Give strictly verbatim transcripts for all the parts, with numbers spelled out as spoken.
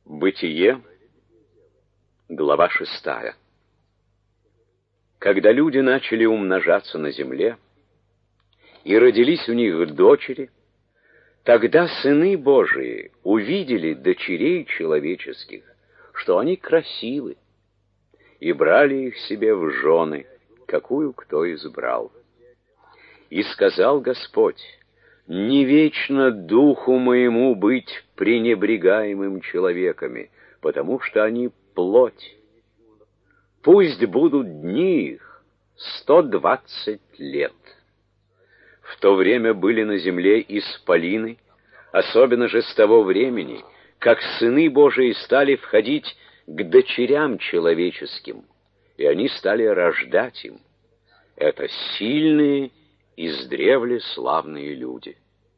Бытие, глава шестая. Когда люди начали умножаться на земле, и родились у них дочери, тогда сыны Божии увидели дочерей человеческих, что они красивы, и брали их себе в жены, какую кто избрал. И сказал Господь: не вечно духу моему быть пренебрегаемым человеками, потому что они плоть. Пусть будут дни их сто двадцать лет. В то время были на земле исполины, особенно же с того времени, как сыны Божии стали входить к дочерям человеческим, и они стали рождать им. Это сильные, издревле славные люди.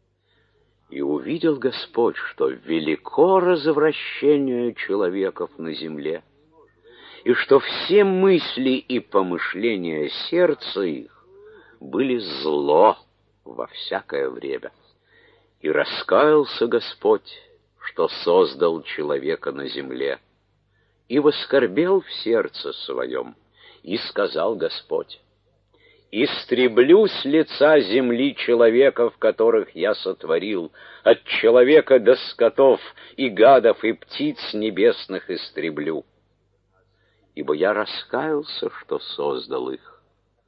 И увидел Господь, что велико развращение человеков на земле, и что все мысли и помышления сердца их были зло во всякое время. И раскаялся Господь, что создал человека на земле, и воскорбел в сердце своем, и сказал Господь: истреблю с лица земли человеков, которых я сотворил, от человека до скотов и гадов и птиц небесных истреблю. Ибо я раскаялся, что создал их.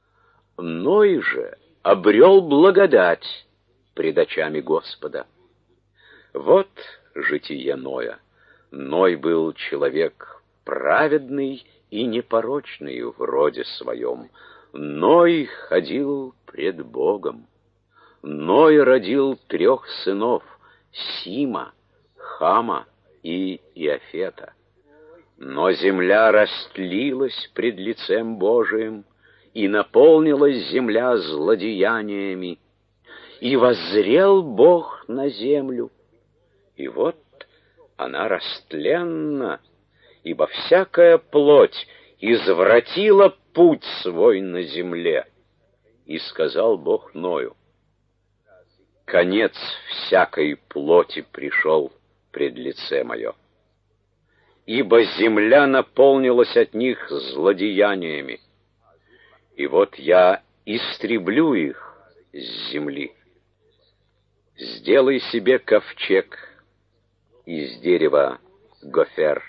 Ной же обрел благодать пред очами Господа. Вот житие Ноя. Ной был человек праведный и непорочный в роде своем. Ной ходил пред Богом. Ной родил трех сынов: Сима, Хама и Иафета. Но земля растлилась пред лицем Божиим, и наполнилась земля злодеяниями. И воззрел Бог на землю, и вот она растленна, ибо всякая плоть извратила путь свой на земле. И сказал Бог Ною: конец всякой плоти пришел пред лице мое, ибо земля наполнилась от них злодеяниями. И вот я истреблю их с земли. Сделай себе ковчег из дерева гофер.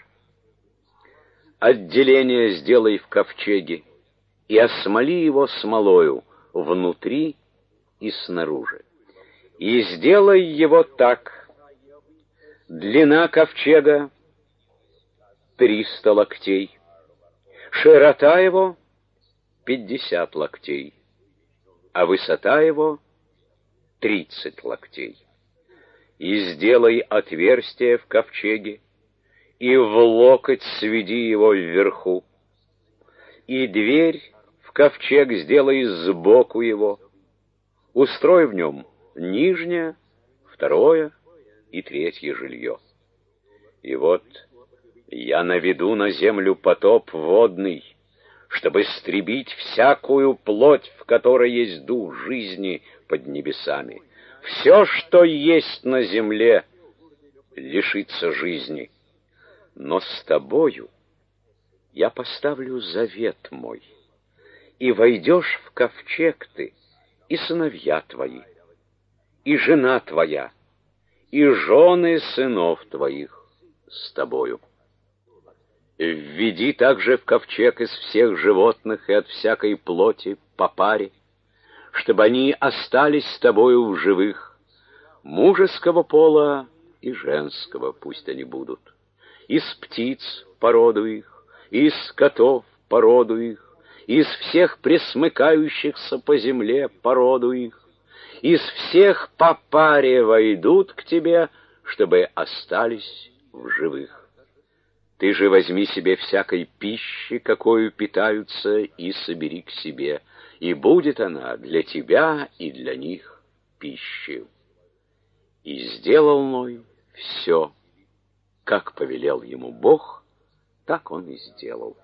Отделение сделай в ковчеге и осмоли его смолою внутри и снаружи. И сделай его так: длина ковчега триста локтей, широта его пятьдесят локтей, а высота его тридцать локтей. И сделай отверстие в ковчеге, и в локоть сведи его вверху, и дверь в ковчег сделай сбоку его, устрой в нем нижнее, второе и третье жилье. И вот я наведу на землю потоп водный, чтобы истребить всякую плоть, в которой есть дух жизни под небесами. Все, что есть на земле, лишится жизни. Но с тобою я поставлю завет мой, и войдешь в ковчег ты, и сыновья твои, и жена твоя, и жены сынов твоих с тобою. Введи также в ковчег из всех животных и от всякой плоти по паре, чтобы они остались с тобою в живых, мужеского пола и женского пусть они будут. Из птиц породу их, из скотов породу их, из всех пресмыкающихся по земле породу их, из всех по паре войдут к тебе, чтобы остались в живых. Ты же возьми себе всякой пищи, какою питаются, и собери к себе, и будет она для тебя и для них пищей. И сделал Ной все, как повелел ему Бог, так он и сделал.